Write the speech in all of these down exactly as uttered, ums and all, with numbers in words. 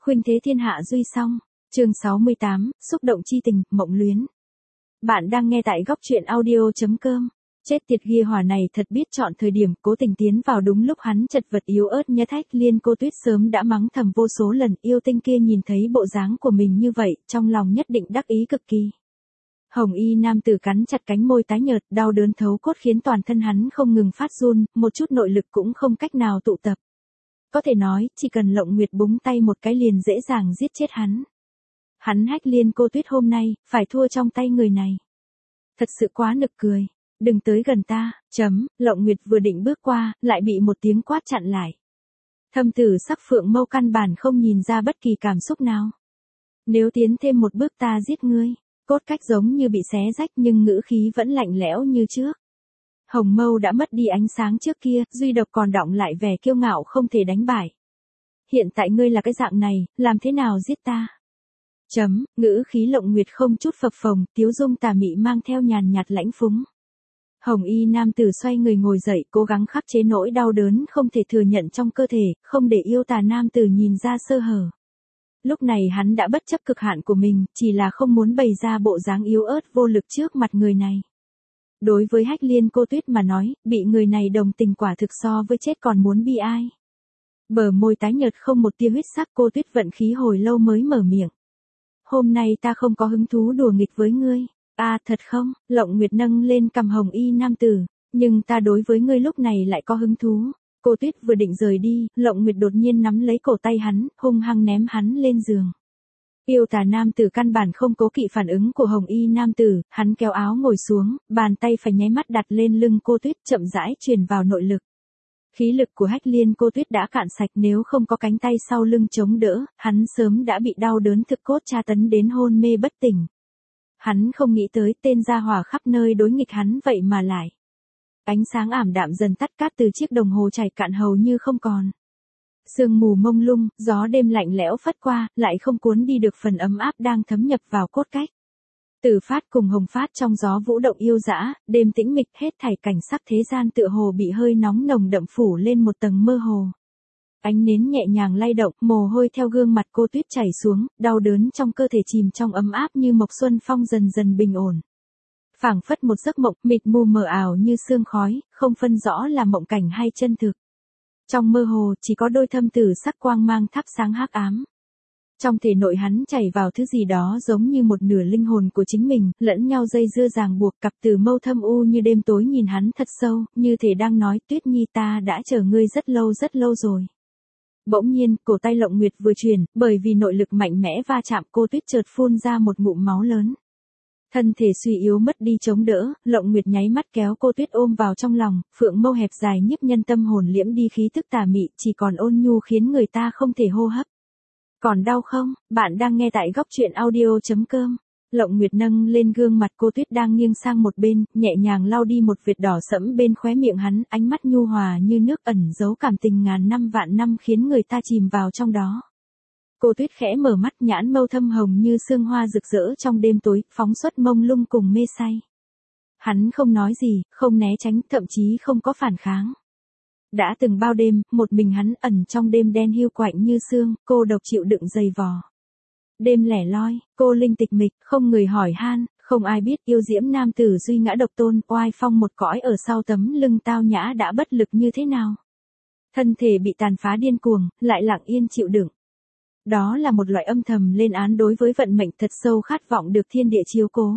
Khuynh thế thiên hạ duy song. Chương sáu mươi tám, xúc động chi tình, mộng luyến. Bạn đang nghe tại góc truyện audio chấm com. Chết tiệt ghi hỏa này thật biết chọn thời điểm, cố tình tiến vào đúng lúc hắn chật vật yếu ớt nhất. Hách Liên Cô Tuyết sớm đã mắng thầm vô số lần, yêu tinh kia nhìn thấy bộ dáng của mình như vậy, trong lòng nhất định đắc ý cực kỳ. Hồng y nam tử cắn chặt cánh môi tái nhợt, đau đớn thấu cốt khiến toàn thân hắn không ngừng phát run, một chút nội lực cũng không cách nào tụ tập. Có thể nói, chỉ cần Lộng Nguyệt búng tay một cái liền dễ dàng giết chết hắn. Hắn Hách Liên Cô Tuyết hôm nay, phải thua trong tay người này. Thật sự quá nực cười. Đừng tới gần ta, chấm, Lộng Nguyệt vừa định bước qua, lại bị một tiếng quát chặn lại. Thâm tử sắc phượng mâu căn bản không nhìn ra bất kỳ cảm xúc nào. Nếu tiến thêm một bước ta giết ngươi, cốt cách giống như bị xé rách nhưng ngữ khí vẫn lạnh lẽo như trước. Hồng mâu đã mất đi ánh sáng trước kia, duy độc còn đọng lại vẻ kiêu ngạo không thể đánh bại. Hiện tại ngươi là cái dạng này, làm thế nào giết ta? Chấm, ngữ khí Lộng Nguyệt không chút phập phồng, tiếu dung tà mị mang theo nhàn nhạt lãnh phúng. Hồng y nam tử xoay người ngồi dậy, cố gắng khắc chế nỗi đau đớn không thể thừa nhận trong cơ thể, không để yêu tà nam tử nhìn ra sơ hở. Lúc này hắn đã bất chấp cực hạn của mình, chỉ là không muốn bày ra bộ dáng yếu ớt vô lực trước mặt người này. Đối với Hách Liên Cô Tuyết mà nói, bị người này đồng tình quả thực so với chết còn muốn bi ai. Bờ môi tái nhợt không một tia huyết sắc, Cô Tuyết vận khí hồi lâu mới mở miệng. Hôm nay ta không có hứng thú đùa nghịch với ngươi. À thật không? Lộng Nguyệt nâng lên cằm hồng y nam tử. Nhưng ta đối với ngươi lúc này lại có hứng thú. Cô Tuyết vừa định rời đi, Lộng Nguyệt đột nhiên nắm lấy cổ tay hắn, hung hăng ném hắn lên giường. Yêu tà nam tử căn bản không cố kỵ phản ứng của hồng y nam tử, hắn kéo áo ngồi xuống, bàn tay phải nháy mắt đặt lên lưng Cô Tuyết, chậm rãi truyền vào nội lực. Khí lực của Hách Liên Cô Tuyết đã cạn sạch, nếu không có cánh tay sau lưng chống đỡ, hắn sớm đã bị đau đớn thực cốt tra tấn đến hôn mê bất tỉnh. Hắn không nghĩ tới tên gia hỏa khắp nơi đối nghịch hắn vậy mà lại. Ánh sáng ảm đạm dần tắt, cát từ chiếc đồng hồ chảy cạn hầu như không còn. Sương mù mông lung, gió đêm lạnh lẽo phất qua, lại không cuốn đi được phần ấm áp đang thấm nhập vào cốt cách. Tử Phát cùng Hồng Phát trong gió vũ động yêu dã, đêm tĩnh mịch, hết thảy cảnh sắc thế gian tựa hồ bị hơi nóng nồng đậm phủ lên một tầng mơ hồ. Ánh nến nhẹ nhàng lay động, mồ hôi theo gương mặt Cô Tuyết chảy xuống, đau đớn trong cơ thể chìm trong ấm áp như mộc xuân phong dần dần bình ổn. Phảng phất một giấc mộng, mịt mù mờ ảo như sương khói, không phân rõ là mộng cảnh hay chân thực. Trong mơ hồ chỉ có đôi thâm tử sắc quang mang thắp sáng hắc ám. Trong thể nội hắn chảy vào thứ gì đó giống như một nửa linh hồn của chính mình, lẫn nhau dây dưa ràng buộc, cặp từ mâu thâm u như đêm tối nhìn hắn thật sâu, như thể đang nói, Tuyết Nhi ta đã chờ ngươi rất lâu rất lâu rồi. Bỗng nhiên, cổ tay Lộng Nguyệt vừa chuyển, bởi vì nội lực mạnh mẽ va chạm, Cô Tuyết chợt phun ra một ngụm máu lớn. Thân thể suy yếu mất đi chống đỡ, Lộng Nguyệt nháy mắt kéo Cô Tuyết ôm vào trong lòng, phượng mâu hẹp dài nhiếp nhân tâm hồn liễm đi khí tức tà mị, chỉ còn ôn nhu khiến người ta không thể hô hấp. Còn đau không? Bạn đang nghe tại góc truyện audio chấm com. Lộng Nguyệt nâng lên gương mặt Cô Tuyết đang nghiêng sang một bên, nhẹ nhàng lau đi một vệt đỏ sẫm bên khóe miệng hắn, ánh mắt nhu hòa như nước ẩn giấu cảm tình ngàn năm vạn năm khiến người ta chìm vào trong đó. Cô Tuyết khẽ mở mắt, nhãn mâu thâm hồng như sương hoa rực rỡ trong đêm tối, phóng xuất mông lung cùng mê say. Hắn không nói gì, không né tránh, thậm chí không có phản kháng. Đã từng bao đêm, một mình hắn ẩn trong đêm đen hiu quạnh như sương, cô độc chịu đựng dày vò. Đêm lẻ loi, cô linh tịch mịch, không người hỏi han, không ai biết yêu diễm nam tử duy ngã độc tôn, oai phong một cõi ở sau tấm lưng tao nhã đã bất lực như thế nào. Thân thể bị tàn phá điên cuồng, lại lặng yên chịu đựng. Đó là một loại âm thầm lên án đối với vận mệnh thật sâu khát vọng được thiên địa chiếu cố.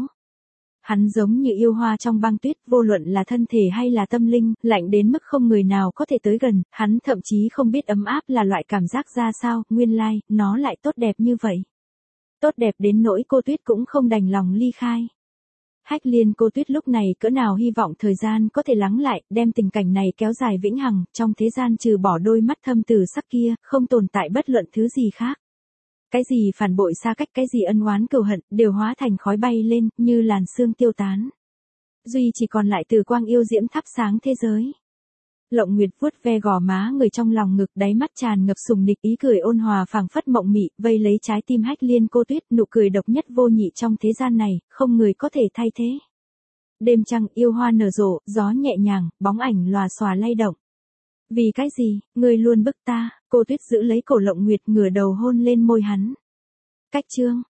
Hắn giống như yêu hoa trong băng tuyết, vô luận là thân thể hay là tâm linh, lạnh đến mức không người nào có thể tới gần, hắn thậm chí không biết ấm áp là loại cảm giác ra sao, nguyên lai, nó lại tốt đẹp như vậy. Tốt đẹp đến nỗi Cô Tuyết cũng không đành lòng ly khai. Hách Liên Cô Tuyết lúc này cỡ nào hy vọng thời gian có thể lắng lại, đem tình cảnh này kéo dài vĩnh hằng, trong thế gian trừ bỏ đôi mắt thâm tử sắc kia, không tồn tại bất luận thứ gì khác. Cái gì phản bội xa cách, cái gì ân oán cừu hận, đều hóa thành khói bay lên, như làn sương tiêu tán. Duy chỉ còn lại từ quang yêu diễm thắp sáng thế giới. Lộng Nguyệt vuốt ve gò má người trong lòng ngực, đáy mắt tràn ngập sùng nịch, ý cười ôn hòa phảng phất mộng mị, vây lấy trái tim Hách Liên Cô Tuyết, nụ cười độc nhất vô nhị trong thế gian này, không người có thể thay thế. Đêm trăng yêu hoa nở rộ, gió nhẹ nhàng, bóng ảnh lòa xòa lay động. Vì cái gì, ngươi luôn bức ta? Cô Tuyết giữ lấy cổ Lộng Nguyệt ngửa đầu hôn lên môi hắn. Cách chương